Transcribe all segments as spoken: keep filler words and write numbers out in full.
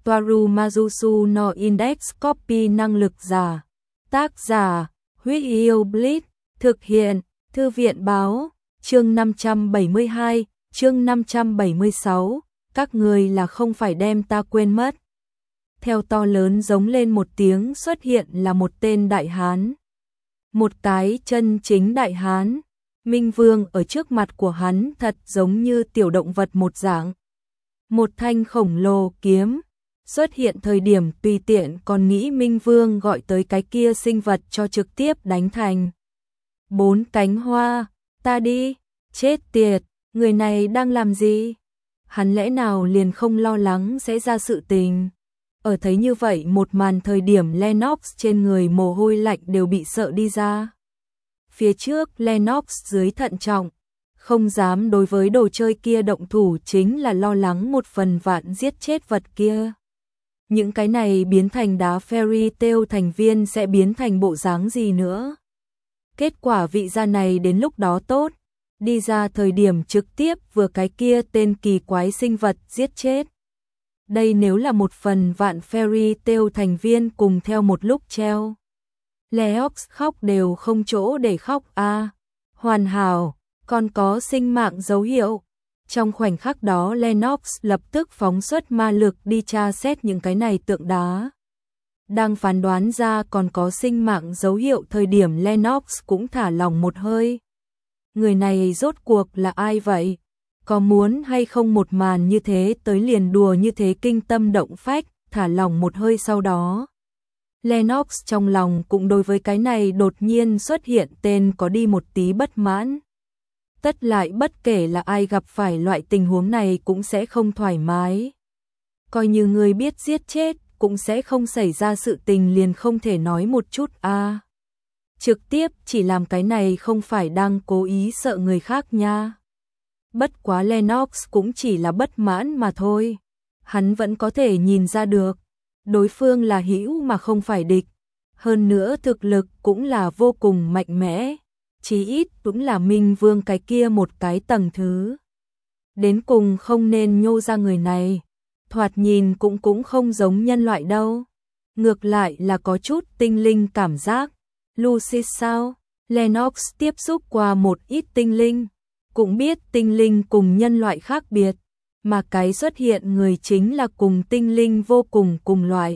Toaru Majusu no Index Copy năng lực giả. Tác giả, Huyết Yêu Blitz, thực hiện, Thư viện báo, chương năm trăm bảy mươi hai, chương năm trăm bảy mươi sáu, các người là không phải đem ta quên mất. Theo to lớn giống lên một tiếng xuất hiện là một tên đại hán. Một cái chân chính đại hán. Minh Vương ở trước mặt của hắn thật giống như tiểu động vật một dạng. Một thanh khổng lồ kiếm xuất hiện thời điểm tùy tiện còn nghĩ Minh Vương gọi tới cái kia sinh vật cho trực tiếp đánh thành bốn cánh hoa. Ta đi, chết tiệt, người này đang làm gì? Hắn lẽ nào liền không lo lắng sẽ ra sự tình? Ở thấy như vậy một màn thời điểm Lennox trên người mồ hôi lạnh đều bị sợ đi ra. Phía trước Lennox dưới thận trọng, không dám đối với đồ chơi kia động thủ chính là lo lắng một phần vạn giết chết vật kia. Những cái này biến thành đá fairy tale thành viên sẽ biến thành bộ dáng gì nữa? Kết quả vị gia này đến lúc đó tốt, đi ra thời điểm trực tiếp vừa cái kia tên kỳ quái sinh vật giết chết. Đây nếu là một phần vạn fairy tale thành viên cùng theo một lúc treo. Leox khóc đều không chỗ để khóc a. À, hoàn hảo, còn có sinh mạng dấu hiệu. Trong khoảnh khắc đó Lennox lập tức phóng xuất ma lực đi tra xét những cái này tượng đá. Đang phán đoán ra còn có sinh mạng dấu hiệu thời điểm Lennox cũng thả lỏng một hơi. Người này rốt cuộc là ai vậy? Có muốn hay không một màn như thế tới liền đùa như thế kinh tâm động phách, thả lỏng một hơi sau đó. Lennox trong lòng cũng đối với cái này đột nhiên xuất hiện tên có đi một tí bất mãn. Tất lại bất kể là ai gặp phải loại tình huống này cũng sẽ không thoải mái. Coi như người biết giết chết cũng sẽ không xảy ra sự tình liền không thể nói một chút a. À, trực tiếp chỉ làm cái này không phải đang cố ý sợ người khác nha. Bất quá Lennox cũng chỉ là bất mãn mà thôi. Hắn vẫn có thể nhìn ra được. Đối phương là hữu mà không phải địch. Hơn nữa thực lực cũng là vô cùng mạnh mẽ. Chí ít cũng là Minh Vương cái kia một cái tầng thứ. Đến cùng không nên nhô ra người này. Thoạt nhìn cũng cũng không giống nhân loại đâu. Ngược lại là có chút tinh linh cảm giác. Lucy sao? Lennox tiếp xúc qua một ít tinh linh. Cũng biết tinh linh cùng nhân loại khác biệt. Mà cái xuất hiện người chính là cùng tinh linh vô cùng cùng loại.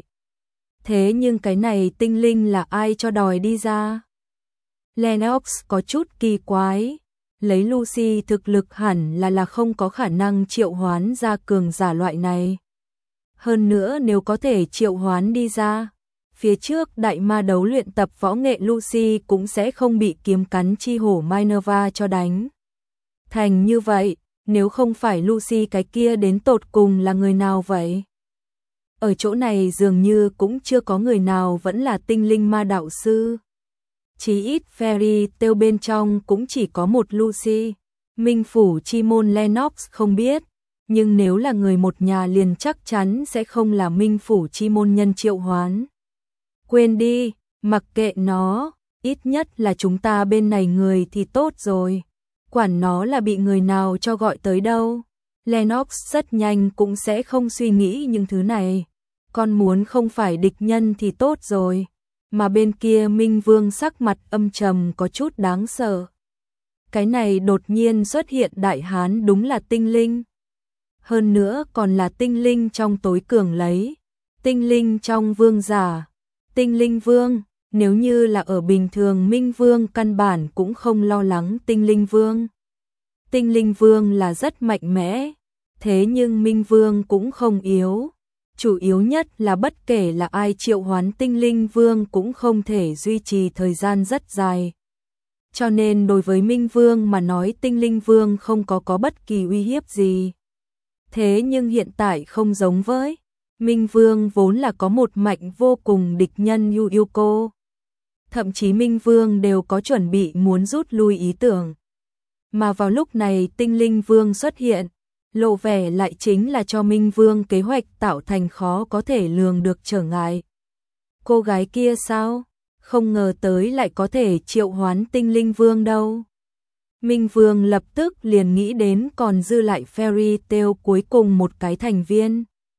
Thế nhưng cái này tinh linh là ai cho đòi đi ra? Lennox có chút kỳ quái. Lấy Lucy thực lực hẳn là là không có khả năng triệu hoán ra cường giả loại này. Hơn nữa nếu có thể triệu hoán đi ra, phía trước đại ma đấu luyện tập võ nghệ Lucy cũng sẽ không bị kiếm cắn chi hổ Minerva cho đánh. Thành như vậy, nếu không phải Lucy cái kia đến tột cùng là người nào vậy? Ở chỗ này dường như cũng chưa có người nào vẫn là tinh linh ma đạo sư. Chí ít fairy tale bên trong cũng chỉ có một Lucy. Minh phủ chi môn Lennox không biết, nhưng nếu là người một nhà liền chắc chắn sẽ không là Minh phủ chi môn nhân triệu hoán. Quên đi, mặc kệ nó, ít nhất là chúng ta bên này người thì tốt rồi. Quản nó là bị người nào cho gọi tới đâu. Lennox rất nhanh cũng sẽ không suy nghĩ những thứ này. Con muốn không phải địch nhân thì tốt rồi. Mà bên kia Minh Vương sắc mặt âm trầm có chút đáng sợ. Cái này đột nhiên xuất hiện đại hán đúng là tinh linh. Hơn nữa còn là tinh linh trong tối cường lấy. Tinh linh trong vương giả. Tinh linh vương, nếu như là ở bình thường Minh Vương căn bản cũng không lo lắng tinh linh vương. Tinh linh vương là rất mạnh mẽ. Thế nhưng Minh Vương cũng không yếu. Chủ yếu nhất là bất kể là ai triệu hoán tinh linh vương cũng không thể duy trì thời gian rất dài. Cho nên đối với Minh Vương mà nói tinh linh vương không có có bất kỳ uy hiếp gì. Thế nhưng hiện tại không giống với. Minh Vương vốn là có một mạnh vô cùng địch nhân Yu Yuko. Thậm chí Minh Vương đều có chuẩn bị muốn rút lui ý tưởng. Mà vào lúc này tinh linh vương xuất hiện. Lộ vẻ lại chính là cho Minh Vương kế hoạch tạo thành khó có thể lường được trở ngại. Cô gái kia sao? Không ngờ tới lại có thể triệu hoán tinh linh vương đâu. Minh Vương lập tức liền nghĩ đến còn dư lại fairy tale cuối cùng một cái thành viên.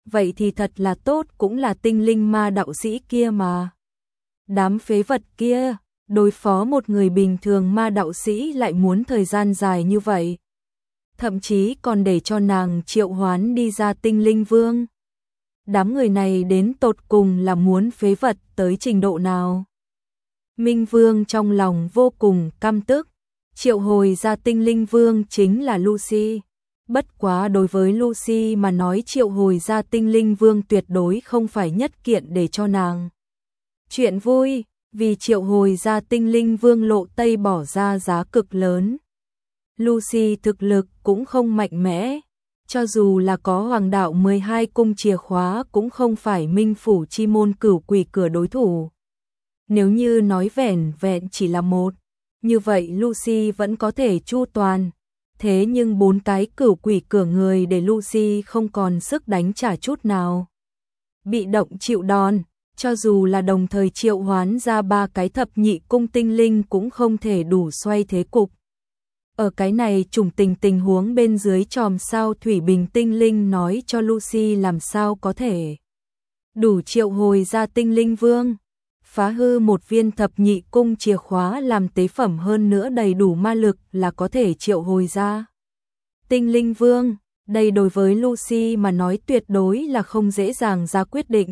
vậy thì thật là tốt, cũng là tinh linh ma đạo sĩ kia mà. Đám phế vật kia, đối phó một người bình thường ma đạo sĩ lại muốn thời gian dài như vậy. Thậm chí còn để cho nàng triệu hoán đi ra tinh linh vương. Đám người này đến tột cùng là muốn phế vật tới trình độ nào? Minh Vương trong lòng vô cùng căm tức, triệu hồi ra tinh linh vương chính là Lucy. Bất quá đối với Lucy mà nói, triệu hồi ra tinh linh vương tuyệt đối không phải nhất kiện để cho nàng chuyện vui, vì triệu hồi ra tinh linh vương Lộ Tây bỏ ra giá cực lớn. Lucy thực lực cũng không mạnh mẽ, cho dù là có hoàng đạo mười hai cung chìa khóa cũng không phải Minh Phủ Chi Môn Cửu Quỷ cửa đối thủ. Nếu như nói vẻn vẹn chỉ là một, như vậy Lucy vẫn có thể chu toàn. Thế nhưng bốn cái cửu quỷ cửa người để Lucy không còn sức đánh trả chút nào. Bị động chịu đòn, cho dù là đồng thời triệu hoán ra ba cái thập nhị cung tinh linh cũng không thể đủ xoay thế cục. Ở cái này trùng tình tình huống bên dưới chòm sao thủy bình tinh linh nói cho Lucy làm sao có thể đủ triệu hồi ra tinh linh vương. Phá hư một viên thập nhị cung chìa khóa làm tế phẩm, hơn nữa đầy đủ ma lực là có thể triệu hồi ra tinh linh vương. Đây đối với Lucy mà nói tuyệt đối là không dễ dàng ra quyết định.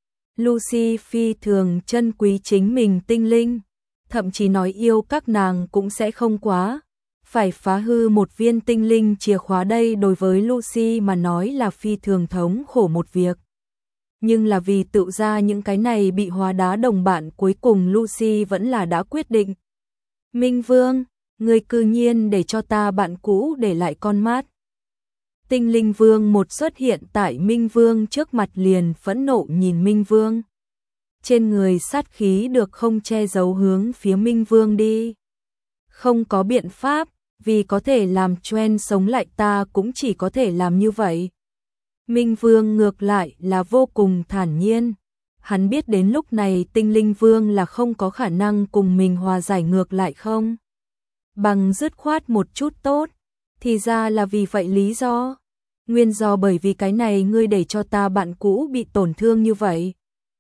Lucy phi thường trân quý chính mình tinh linh, thậm chí nói yêu các nàng cũng sẽ không quá. Phải phá hư một viên tinh linh chìa khóa, đây đối với Lucy mà nói là phi thường thống khổ một việc. Nhưng là vì tự ra những cái này bị hóa đá đồng bạn, cuối cùng Lucy vẫn là đã quyết định. Minh Vương, người cư nhiên để cho ta bạn cũ để lại con mắt. Tinh linh vương một xuất hiện tại Minh Vương trước mặt liền phẫn nộ nhìn Minh Vương. Trên người sát khí được không che giấu hướng phía Minh Vương đi. Không có biện pháp, vì có thể làm Tren sống lại ta cũng chỉ có thể làm như vậy. Minh Vương ngược lại là vô cùng thản nhiên. Hắn biết đến lúc này tinh linh vương là không có khả năng cùng mình hòa giải, ngược lại không bằng dứt khoát một chút tốt. Thì ra là vì vậy lý do. Nguyên do bởi vì cái này ngươi để cho ta bạn cũ bị tổn thương như vậy.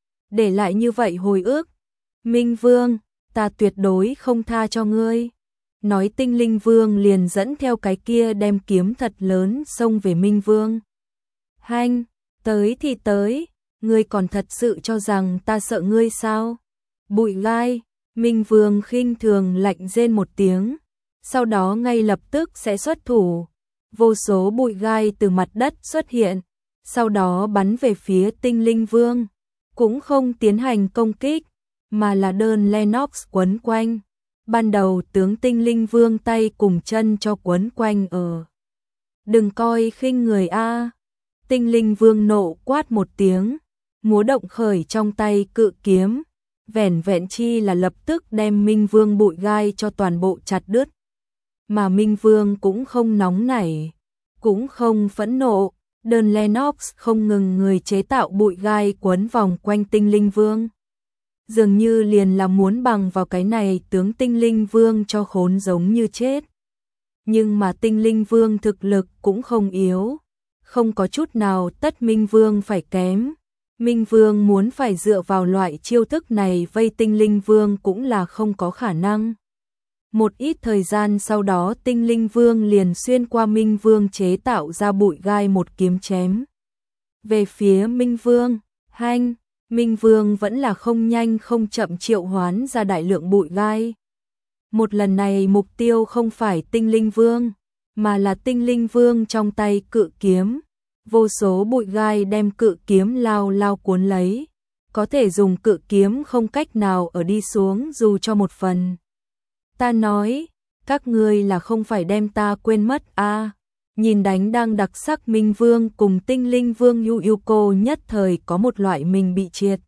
Để lại như vậy hồi ức. Minh Vương, ta tuyệt đối không tha cho ngươi. Nói tinh linh vương liền dẫn theo cái kia đem kiếm thật lớn xông về Minh Vương. Hanh, tới thì tới, ngươi còn thật sự cho rằng ta sợ ngươi sao? Bụi gai, Minh Vương khinh thường lạnh rên một tiếng, sau đó ngay lập tức sẽ xuất thủ. Vô số bụi gai từ mặt đất xuất hiện, sau đó bắn về phía tinh linh vương, cũng không tiến hành công kích, mà là đơn Lennox quấn quanh. Ban đầu tướng tinh linh vương tay cùng chân cho quấn quanh ở. Đừng coi khinh người a. Tinh linh vương nộ quát một tiếng, múa động khởi trong tay cự kiếm, vẻn vẹn chi là lập tức đem Minh Vương bụi gai cho toàn bộ chặt đứt. Mà Minh Vương cũng không nóng nảy, cũng không phẫn nộ, đơn Lennox không ngừng người chế tạo bụi gai quấn vòng quanh tinh linh vương. Dường như liền là muốn bằng vào cái này tướng tinh linh vương cho khốn giống như chết. Nhưng mà tinh linh vương thực lực cũng không yếu, không có chút nào tất Minh Vương phải kém. Minh Vương muốn phải dựa vào loại chiêu thức này vây tinh linh vương cũng là không có khả năng. Một ít thời gian sau đó tinh linh vương liền xuyên qua Minh Vương chế tạo ra bụi gai một kiếm chém. Về phía Minh Vương, hanh, Minh Vương vẫn là không nhanh không chậm triệu hoán ra đại lượng bụi gai. Một lần này mục tiêu không phải tinh linh vương, mà là tinh linh vương trong tay cự kiếm. Vô số bụi gai đem cự kiếm lao lao cuốn lấy, có thể dùng cự kiếm không cách nào ở đi xuống dù cho một phần. Ta nói, các ngươi là không phải đem ta quên mất a. À, nhìn đánh đang đặc sắc Minh Vương cùng tinh linh vương Yu Yuko nhất thời có một loại mình bị triệt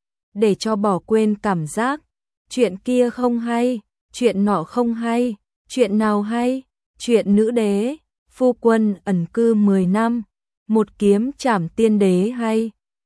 để cho bỏ quên cảm giác. Chuyện kia không hay, chuyện nọ không hay, chuyện nào hay? Chuyện nữ đế, phu quân ẩn cư mười năm, một kiếm trảm tiên đế hay?